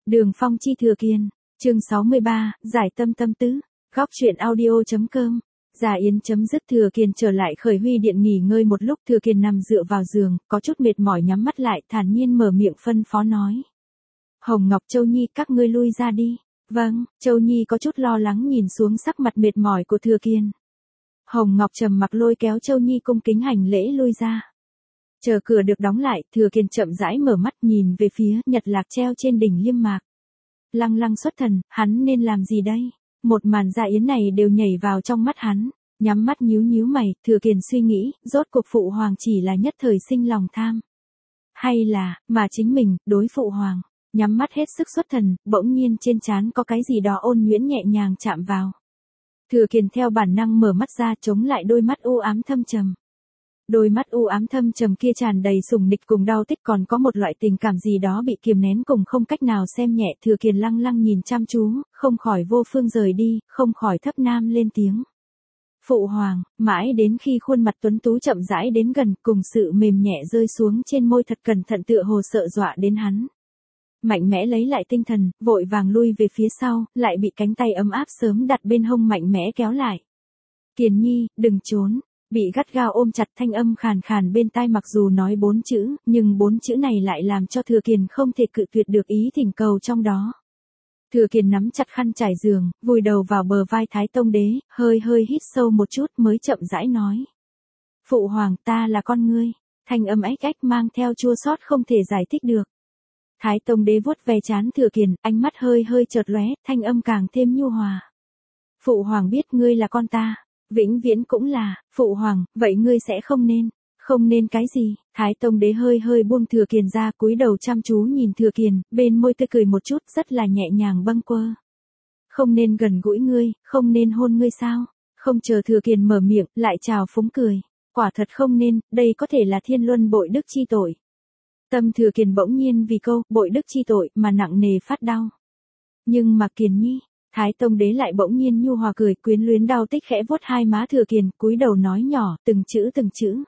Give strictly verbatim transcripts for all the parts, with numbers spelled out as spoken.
Đường Phong chi Thừa Kiên, chương sáu mươi ba, giải tâm tâm tứ, góc truyện audio.com. Già Yến chấm dứt Thừa Kiên trở lại Khởi Huy Điện nghỉ ngơi một lúc. Thừa Kiên nằm dựa vào giường, có chút mệt mỏi nhắm mắt lại, thản nhiên mở miệng phân phó nói. Hồng Ngọc, Châu Nhi, các ngươi lui ra đi. Vâng. Châu Nhi có chút lo lắng nhìn xuống sắc mặt mệt mỏi của Thừa Kiên. Hồng Ngọc trầm mặc lôi kéo Châu Nhi cung kính hành lễ lui ra. Chờ cửa được đóng lại, Thừa Kiên chậm rãi mở mắt nhìn về phía nhật lạc treo trên đỉnh liêm mạc. Lăng lăng xuất thần, hắn nên làm gì đây? Một màn Dạ Yến này đều nhảy vào trong mắt hắn. Nhắm mắt nhíu nhíu mày, Thừa Kiên suy nghĩ, rốt cuộc phụ hoàng chỉ là nhất thời sinh lòng tham. Hay là, mà chính mình, đối phụ hoàng. Nhắm mắt hết sức xuất thần, bỗng nhiên trên trán có cái gì đó ôn nhuyễn nhẹ nhàng chạm vào. Thừa Kiên theo bản năng mở mắt ra, chống lại đôi mắt u ám thâm trầm. Đôi mắt u ám thâm trầm kia tràn đầy sủng nịch cùng đau tích, còn có một loại tình cảm gì đó bị kiềm nén cùng không cách nào xem nhẹ. Thừa Kiên lăng lăng nhìn chăm chú, không khỏi vô phương rời đi, không khỏi thấp nam lên tiếng. Phụ hoàng, mãi đến khi khuôn mặt tuấn tú chậm rãi đến gần, cùng sự mềm nhẹ rơi xuống trên môi thật cẩn thận tựa hồ sợ dọa đến hắn. Mạnh mẽ lấy lại tinh thần, vội vàng lui về phía sau, lại bị cánh tay ấm áp sớm đặt bên hông mạnh mẽ kéo lại. Kiền Nhi, đừng trốn. Bị gắt gao ôm chặt, thanh âm khàn khàn bên tai mặc dù nói bốn chữ, nhưng bốn chữ này lại làm cho Thừa Kiên không thể cự tuyệt được ý thỉnh cầu trong đó. Thừa Kiên nắm chặt khăn trải giường, vùi đầu vào bờ vai Thái Tông Đế, hơi hơi hít sâu một chút mới chậm rãi nói. Phụ hoàng, ta là con ngươi. Thanh âm ách ách mang theo chua xót không thể giải thích được. Thái Tông Đế vuốt ve trán Thừa Kiên, ánh mắt hơi hơi chợt lóe, thanh âm càng thêm nhu hòa. Phụ hoàng biết ngươi là con ta. Vĩnh viễn cũng là, phụ hoàng, vậy ngươi sẽ không nên, không nên cái gì? Thái Tông Đế hơi hơi buông Thừa Kiên ra, cúi đầu chăm chú nhìn Thừa Kiên, bên môi tươi cười một chút, rất là nhẹ nhàng bâng quơ. Không nên gần gũi ngươi, không nên hôn ngươi sao? Không chờ Thừa Kiên mở miệng, lại chào phúng cười. Quả thật không nên, đây có thể là thiên luân bội đức chi tội. Tâm Thừa Kiên bỗng nhiên vì câu bội đức chi tội mà nặng nề phát đau. Nhưng mà Kiền Nhi. Thái Tông Đế lại bỗng nhiên nhu hòa cười, quyến luyến đau tích khẽ vuốt hai má Thừa Kiên, cúi đầu nói nhỏ, từng chữ từng chữ.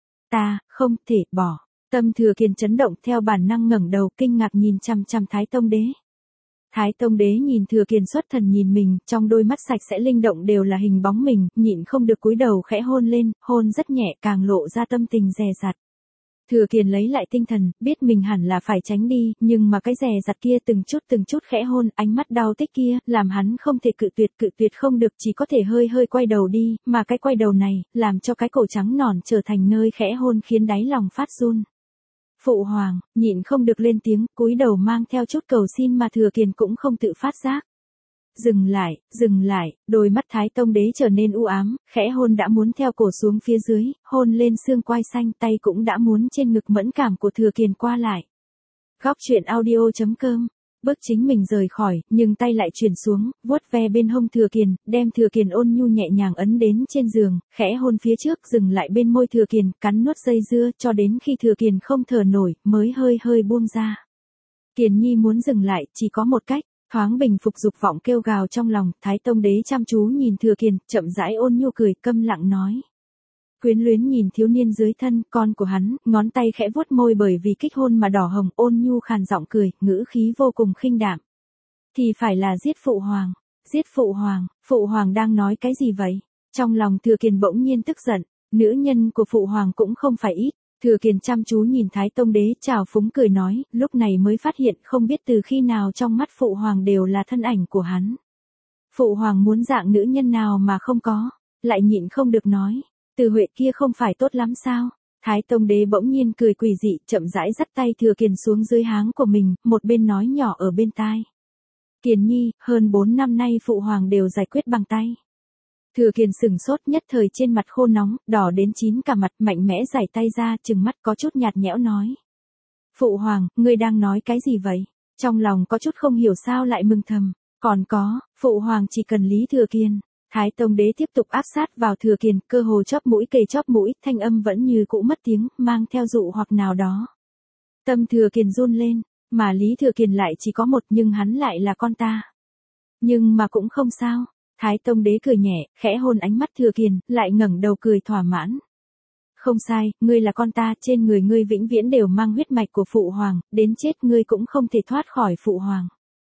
Ta, không thể bỏ. Tâm Thừa Kiên chấn động, theo bản năng ngẩng đầu, kinh ngạc nhìn chằm chằm Thái Tông Đế. Thái Tông Đế nhìn Thừa Kiên xuất thần nhìn mình, trong đôi mắt sạch sẽ linh động đều là hình bóng mình, nhịn không được cúi đầu khẽ hôn lên, hôn rất nhẹ, càng lộ ra tâm tình dè dặt. Thừa Kiên lấy lại tinh thần, biết mình hẳn là phải tránh đi, nhưng mà cái dè dặt kia từng chút từng chút khẽ hôn, ánh mắt đau tích kia, làm hắn không thể cự tuyệt, cự tuyệt không được, chỉ có thể hơi hơi quay đầu đi, mà cái quay đầu này, làm cho cái cổ trắng nõn trở thành nơi khẽ hôn khiến đáy lòng phát run. Phụ hoàng, nhịn không được lên tiếng, cúi đầu mang theo chút cầu xin mà Thừa Kiên cũng không tự phát giác. Dừng lại, dừng lại, đôi mắt Thái Tông Đế trở nên u ám, khẽ hôn đã muốn theo cổ xuống phía dưới, hôn lên xương quai xanh, tay cũng đã muốn trên ngực mẫn cảm của Thừa Kiên qua lại. Góc truyện audio.com, bước chính mình rời khỏi, nhưng tay lại chuyển xuống, vuốt ve bên hông Thừa Kiên, đem Thừa Kiên ôn nhu nhẹ nhàng ấn đến trên giường, khẽ hôn phía trước, dừng lại bên môi Thừa Kiên, cắn nuốt dây dưa, cho đến khi Thừa Kiên không thở nổi, mới hơi hơi buông ra. Kiền Nhi muốn dừng lại, chỉ có một cách. Thoáng bình phục dục vọng kêu gào trong lòng, Thái Tông Đế chăm chú nhìn Thừa Kiên, chậm rãi ôn nhu cười, câm lặng nói. Quyến luyến nhìn thiếu niên dưới thân, con của hắn, ngón tay khẽ vuốt môi bởi vì kích hôn mà đỏ hồng, ôn nhu khàn giọng cười, ngữ khí vô cùng khinh đạm. Thì phải là giết phụ hoàng, giết phụ hoàng, phụ hoàng đang nói cái gì vậy? Trong lòng Thừa Kiên bỗng nhiên tức giận, nữ nhân của phụ hoàng cũng không phải ít. Thừa Kiên chăm chú nhìn Thái Tông Đế, chào phúng cười nói, lúc này mới phát hiện không biết từ khi nào trong mắt phụ hoàng đều là thân ảnh của hắn. Phụ hoàng muốn dạng nữ nhân nào mà không có, lại nhịn không được nói, Từ Huệ kia không phải tốt lắm sao? Thái Tông Đế bỗng nhiên cười quỷ dị, chậm rãi dắt tay Thừa Kiên xuống dưới háng của mình, một bên nói nhỏ ở bên tai. Kiền Nhi, hơn bốn năm nay phụ hoàng đều giải quyết bằng tay. Thừa Kiên sừng sốt, nhất thời trên mặt khô nóng, đỏ đến chín cả mặt, mạnh mẽ giãy tay ra, trừng mắt có chút nhạt nhẽo nói. Phụ hoàng, ngươi đang nói cái gì vậy? Trong lòng có chút không hiểu sao lại mừng thầm. Còn có, phụ hoàng chỉ cần Lý Thừa Kiên. Thái Tông Đế tiếp tục áp sát vào Thừa Kiên, cơ hồ chóp mũi kề chóp mũi, thanh âm vẫn như cũ mất tiếng, mang theo dụ hoặc nào đó. Tâm Thừa Kiên run lên, mà Lý Thừa Kiên lại chỉ có một, nhưng hắn lại là con ta. Nhưng mà cũng không sao. Thái Tông Đế cười nhẹ, khẽ hôn ánh mắt Thừa Kiên, lại ngẩng đầu cười thỏa mãn. Không sai, ngươi là con ta, trên người ngươi vĩnh viễn đều mang huyết mạch của phụ hoàng, đến chết ngươi cũng không thể thoát khỏi phụ hoàng.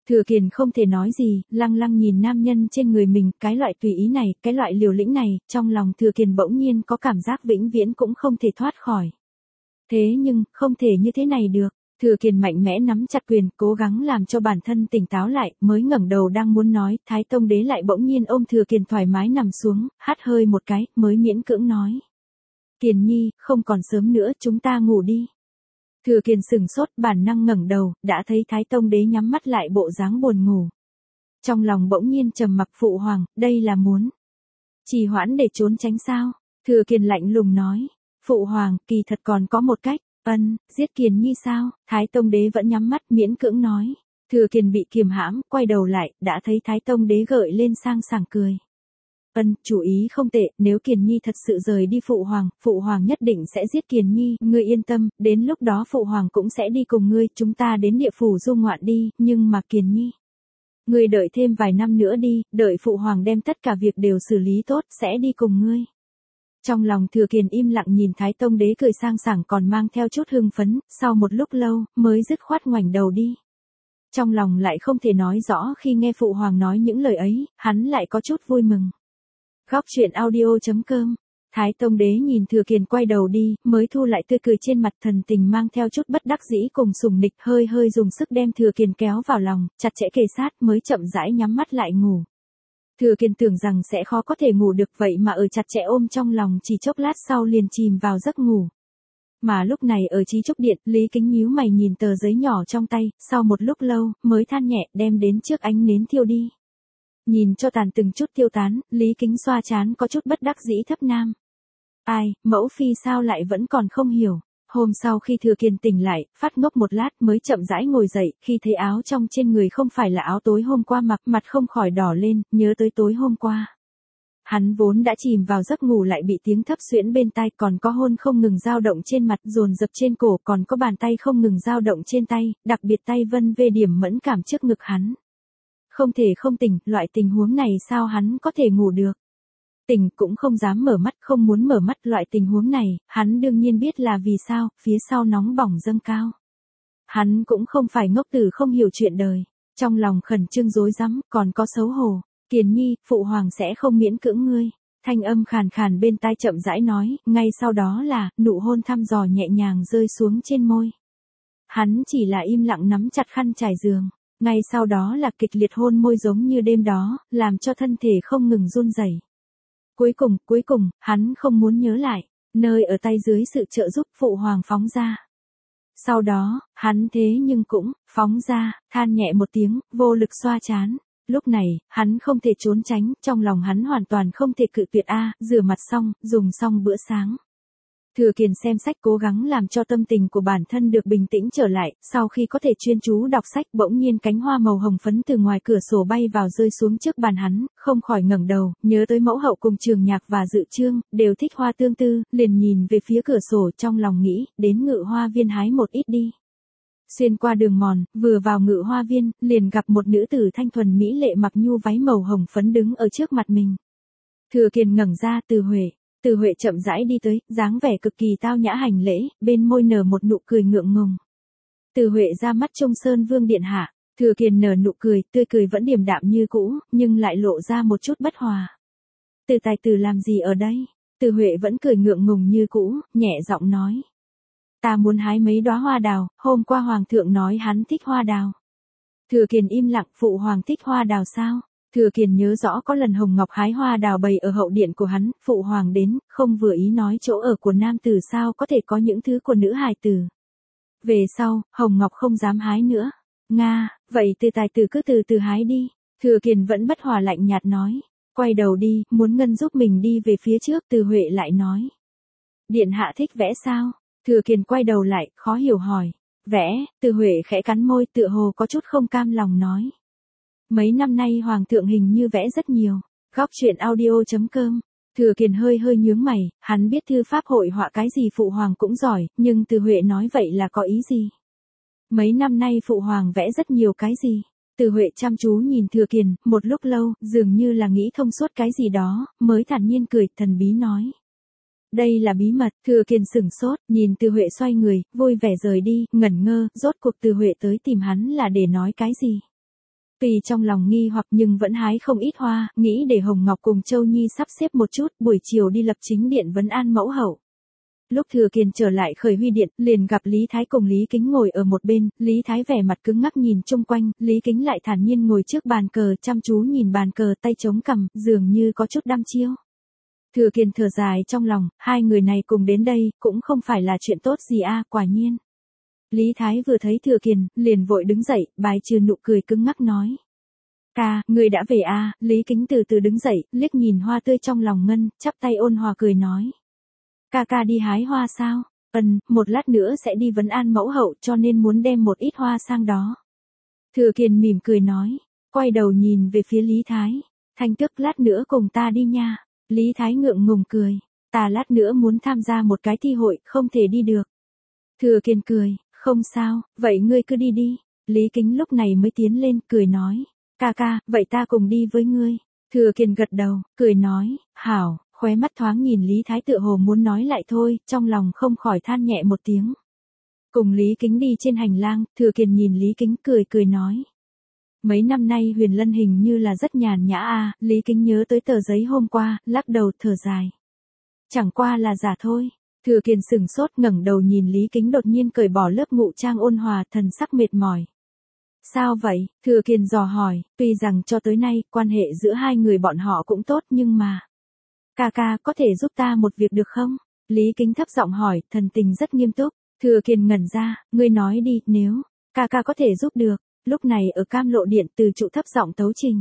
Thừa Kiền không thể nói gì, lăng lăng nhìn nam nhân trên người mình, cái loại tùy ý này, cái loại liều lĩnh này, trong lòng Thừa Kiền bỗng nhiên có cảm giác vĩnh viễn cũng không thể thoát khỏi. Thế nhưng, không thể như thế này được. Thừa Kiền mạnh mẽ nắm chặt quyền, cố gắng làm cho bản thân tỉnh táo lại, mới ngẩng đầu đang muốn nói, Thái Tông Đế lại bỗng nhiên ôm Thừa Kiền thoải mái nằm xuống, hắt hơi một cái, mới miễn cưỡng nói. Kiền Nhi, không còn sớm nữa, chúng ta ngủ đi. Thừa Kiền sừng sốt, bản năng ngẩng đầu, đã thấy Thái Tông Đế nhắm mắt lại bộ dáng buồn ngủ. Trong lòng bỗng nhiên trầm mặc, phụ hoàng, đây là muốn trì hoãn để trốn tránh sao? Thừa Kiền lạnh lùng nói, phụ hoàng, kỳ thật còn có một cách. Ân, giết Kiền Nhi sao? Thái Tông Đế vẫn nhắm mắt miễn cưỡng nói. Thừa Kiền bị kiềm hãm, quay đầu lại, đã thấy Thái Tông Đế gợi lên sang sảng cười. Ân, chủ ý không tệ, nếu Kiền Nhi thật sự rời đi phụ hoàng, phụ hoàng nhất định sẽ giết Kiền Nhi, ngươi yên tâm, đến lúc đó phụ hoàng cũng sẽ đi cùng ngươi, chúng ta đến địa phủ du ngoạn đi, nhưng mà Kiền Nhi, ngươi đợi thêm vài năm nữa đi, đợi phụ hoàng đem tất cả việc đều xử lý tốt, sẽ đi cùng ngươi. Trong lòng Thừa Kiền im lặng nhìn Thái Tông Đế cười sang sảng còn mang theo chút hưng phấn, sau một lúc lâu, mới dứt khoát ngoảnh đầu đi. Trong lòng lại không thể nói rõ khi nghe phụ hoàng nói những lời ấy, hắn lại có chút vui mừng. Góc truyện audio chấm com. Thái Tông Đế nhìn Thừa Kiền quay đầu đi, mới thu lại tươi cười trên mặt, thần tình mang theo chút bất đắc dĩ cùng sùng nịch, hơi hơi dùng sức đem Thừa Kiền kéo vào lòng, chặt chẽ kề sát, mới chậm rãi nhắm mắt lại ngủ. Thừa Kiền tưởng rằng sẽ khó có thể ngủ được, vậy mà ở chặt chẽ ôm trong lòng chỉ chốc lát sau liền chìm vào giấc ngủ. Mà lúc này ở Chí Trúc Điện, Lý Kính nhíu mày nhìn tờ giấy nhỏ trong tay, sau một lúc lâu, mới than nhẹ, đem đến trước ánh nến thiêu đi. Nhìn cho tàn từng chút tiêu tán, Lý Kính xoa trán có chút bất đắc dĩ thấp nam. Ai, mẫu phi sao lại vẫn còn không hiểu. Hôm sau khi Thừa Kiền tỉnh lại, phát ngốc một lát mới chậm rãi ngồi dậy, khi thấy áo trong trên người không phải là áo tối hôm qua mặc, mặt không khỏi đỏ lên, nhớ tới tối hôm qua. Hắn vốn đã chìm vào giấc ngủ lại bị tiếng thấp xuyễn bên tai, còn có hôn không ngừng dao động trên mặt, dồn dập trên cổ, còn có bàn tay không ngừng dao động trên tay, đặc biệt tay vân về điểm mẫn cảm trước ngực hắn. Không thể không tỉnh, loại tình huống này sao hắn có thể ngủ được. Tỉnh cũng không dám mở mắt, không muốn mở mắt, loại tình huống này, hắn đương nhiên biết là vì sao, phía sau nóng bỏng dâng cao. Hắn cũng không phải ngốc tử không hiểu chuyện đời, trong lòng khẩn trương rối rắm, còn có xấu hổ. Kiền Nhi, phụ hoàng sẽ không miễn cưỡng ngươi. Thanh âm khàn khàn bên tai chậm rãi nói, ngay sau đó là, nụ hôn thăm dò nhẹ nhàng rơi xuống trên môi. Hắn chỉ là im lặng nắm chặt khăn trải giường. Ngay sau đó là kịch liệt hôn môi giống như đêm đó, làm cho thân thể không ngừng run rẩy. Cuối cùng, cuối cùng, hắn không muốn nhớ lại, nơi ở tay dưới sự trợ giúp phụ hoàng phóng ra. Sau đó, hắn thế nhưng cũng, phóng ra, than nhẹ một tiếng, vô lực xoa trán. Lúc này, hắn không thể trốn tránh, trong lòng hắn hoàn toàn không thể cự tuyệt a, rửa mặt xong, dùng xong bữa sáng. Thừa Kiền xem sách cố gắng làm cho tâm tình của bản thân được bình tĩnh trở lại, sau khi có thể chuyên chú đọc sách bỗng nhiên cánh hoa màu hồng phấn từ ngoài cửa sổ bay vào rơi xuống trước bàn hắn, không khỏi ngẩng đầu, nhớ tới mẫu hậu cùng Trường Nhạc và Dự Trương, đều thích hoa tương tư, liền nhìn về phía cửa sổ trong lòng nghĩ, đến Ngự Hoa Viên hái một ít đi. Xuyên qua đường mòn, vừa vào Ngự Hoa Viên, liền gặp một nữ tử thanh thuần mỹ lệ mặc nhu váy màu hồng phấn đứng ở trước mặt mình. Thừa Kiền ngẩng ra, Từ Huệ. Từ Huệ chậm rãi đi tới, dáng vẻ cực kỳ tao nhã hành lễ, bên môi nở một nụ cười ngượng ngùng. Từ Huệ ra mắt Trung Sơn Vương điện hạ, Thừa Kiền nở nụ cười, tươi cười vẫn điềm đạm như cũ, nhưng lại lộ ra một chút bất hòa. Từ tài tử làm gì ở đây? Từ Huệ vẫn cười ngượng ngùng như cũ, nhẹ giọng nói. Ta muốn hái mấy đóa hoa đào, hôm qua hoàng thượng nói hắn thích hoa đào. Thừa Kiền im lặng, phụ hoàng thích hoa đào sao? Thừa Kiền nhớ rõ có lần Hồng Ngọc hái hoa đào bày ở hậu điện của hắn, phụ hoàng đến, không vừa ý nói chỗ ở của nam tử sao có thể có những thứ của nữ hài tử. Về sau, Hồng Ngọc không dám hái nữa. Nga, vậy từ tài tử cứ từ từ hái đi. Thừa Kiền vẫn bất hòa lạnh nhạt nói. Quay đầu đi, muốn Ngân giúp mình đi về phía trước, Từ Huệ lại nói. Điện hạ thích vẽ sao? Thừa Kiền quay đầu lại, khó hiểu hỏi. Vẽ, Từ Huệ khẽ cắn môi tựa hồ có chút không cam lòng nói. Mấy năm nay hoàng thượng hình như vẽ rất nhiều. Góc truyện audio chấm com. Thừa Kiền hơi hơi nhướng mày, hắn biết thư pháp hội họa cái gì phụ hoàng cũng giỏi, nhưng Từ Huệ nói vậy là có ý gì? Mấy năm nay phụ hoàng vẽ rất nhiều cái gì? Từ Huệ chăm chú nhìn Thừa Kiền, một lúc lâu, dường như là nghĩ thông suốt cái gì đó, mới thản nhiên cười, thần bí nói. Đây là bí mật, Thừa Kiền sửng sốt, nhìn Từ Huệ xoay người, vui vẻ rời đi, ngẩn ngơ, rốt cuộc Từ Huệ tới tìm hắn là để nói cái gì? Tuy trong lòng nghi hoặc nhưng vẫn hái không ít hoa, nghĩ để Hồng Ngọc cùng Châu Nhi sắp xếp một chút, buổi chiều đi lập chính điện vấn an mẫu hậu. Lúc Thừa Kiền trở lại Khởi Huy điện, liền gặp Lý Thái cùng Lý Kính ngồi ở một bên, Lý Thái vẻ mặt cứng ngắc nhìn chung quanh, Lý Kính lại thản nhiên ngồi trước bàn cờ, chăm chú nhìn bàn cờ, tay chống cằm, dường như có chút đăm chiêu. Thừa Kiền thở dài trong lòng, hai người này cùng đến đây, cũng không phải là chuyện tốt gì a, quả nhiên. Lý Thái vừa thấy Thừa Kiền, liền vội đứng dậy, bài trừ nụ cười cứng ngắc nói. Ca, người đã về a? Lý Kính từ từ đứng dậy, liếc nhìn hoa tươi trong lòng ngân, chắp tay ôn hòa cười nói. Ca ca đi hái hoa sao? Ừm, một lát nữa sẽ đi vấn an mẫu hậu cho nên muốn đem một ít hoa sang đó. Thừa Kiền mỉm cười nói, quay đầu nhìn về phía Lý Thái. Thanh Tức lát nữa cùng ta đi nha. Lý Thái ngượng ngùng cười, ta lát nữa muốn tham gia một cái thi hội, không thể đi được. Thừa Kiền cười, không sao, vậy ngươi cứ đi đi. Lý Kính lúc này mới tiến lên, cười nói, ca ca, vậy ta cùng đi với ngươi. Thừa Kiền gật đầu, cười nói, hảo, khóe mắt thoáng nhìn Lý Thái tựa hồ muốn nói lại thôi, trong lòng không khỏi than nhẹ một tiếng. Cùng Lý Kính đi trên hành lang, Thừa Kiền nhìn Lý Kính cười cười nói. Mấy năm nay Huyền Lân hình như là rất nhàn nhã a. Lý Kính nhớ tới tờ giấy hôm qua, lắc đầu thở dài. Chẳng qua là giả thôi. Thừa Kiền sửng sốt ngẩng đầu nhìn Lý Kính đột nhiên cởi bỏ lớp ngụ trang ôn hòa, thần sắc mệt mỏi. Sao vậy? Thừa Kiền dò hỏi, tuy rằng cho tới nay quan hệ giữa hai người bọn họ cũng tốt nhưng mà. Ca ca có thể giúp ta một việc được không? Lý Kính thấp giọng hỏi, thần tình rất nghiêm túc. Thừa Kiền ngẩn ra, ngươi nói đi, nếu ca ca có thể giúp được. Lúc này ở Cam Lộ điện Từ Trụ thấp giọng tấu trình.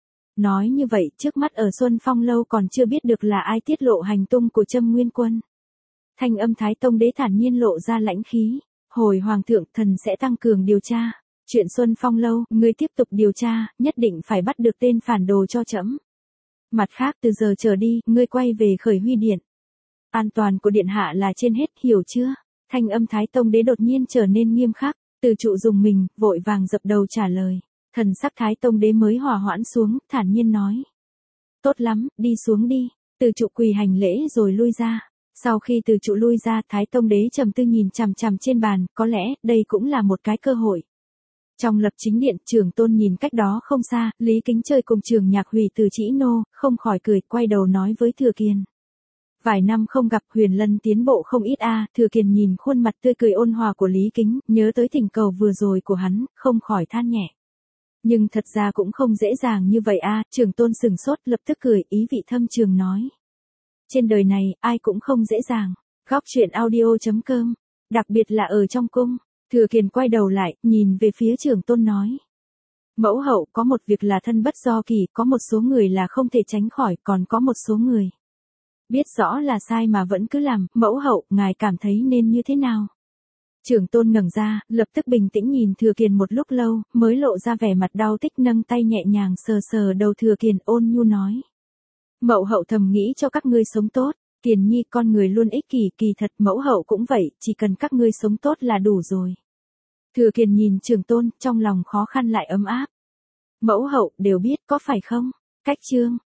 Nói như vậy, trước mắt ở Xuân Phong lâu còn chưa biết được là ai tiết lộ hành tung của Trâm Nguyên Quân. Thanh âm Thái Tông đế thản nhiên lộ ra lãnh khí. Hồi hoàng thượng, thần sẽ tăng cường điều tra. Chuyện Xuân Phong lâu, ngươi tiếp tục điều tra, nhất định phải bắt được tên phản đồ cho trẫm. Mặt khác từ giờ trở đi, ngươi quay về Khởi Huy điện. An toàn của điện hạ là trên hết, hiểu chưa? Thanh âm Thái Tông đế đột nhiên trở nên nghiêm khắc. Từ Trụ dùng mình, vội vàng dập đầu trả lời. Thần sắc Thái Tông đế mới hòa hoãn xuống, thản nhiên nói. Tốt lắm, đi xuống đi. Từ Trụ quỳ hành lễ rồi lui ra. Sau khi Từ Trụ lui ra, Thái Tông đế trầm tư nhìn chằm chằm trên bàn, có lẽ đây cũng là một cái cơ hội. Trong lập chính điện, Trường Tôn nhìn cách đó không xa, Lý Kính chơi cùng Trường Nhạc Hủy từ Trĩ Nô, không khỏi cười, quay đầu nói với Thừa Kiền. Vài năm không gặp, Huyền Lân tiến bộ không ít a. Thừa Kiền nhìn khuôn mặt tươi cười ôn hòa của Lý Kính, nhớ tới thỉnh cầu vừa rồi của hắn, không khỏi than nhẹ. Nhưng thật ra cũng không dễ dàng như vậy a. Trường Tôn sừng sốt, lập tức cười, ý vị thâm trường nói. Trên đời này, ai cũng không dễ dàng. Góc truyện audio chấm com, đặc biệt là ở trong cung. Thừa Kiền quay đầu lại, nhìn về phía Trường Tôn nói. Mẫu hậu, có một việc là thân bất do kỳ, có một số người là không thể tránh khỏi, còn có một số người. Biết rõ là sai mà vẫn cứ làm, mẫu hậu, ngài cảm thấy nên như thế nào? Trường Tôn ngẩng ra, lập tức bình tĩnh nhìn Thừa Kiền một lúc lâu, mới lộ ra vẻ mặt đau tích, nâng tay nhẹ nhàng sờ sờ đầu Thừa Kiền, ôn nhu nói. Mẫu hậu thầm nghĩ cho các ngươi sống tốt. Kiền nhi con người luôn ích kỷ, kỳ thật mẫu hậu cũng vậy, chỉ cần các ngươi sống tốt là đủ rồi. Thừa Kiền nhìn Trường Tôn, trong lòng khó khăn lại ấm áp. Mẫu hậu, đều biết, có phải không? Cách chương.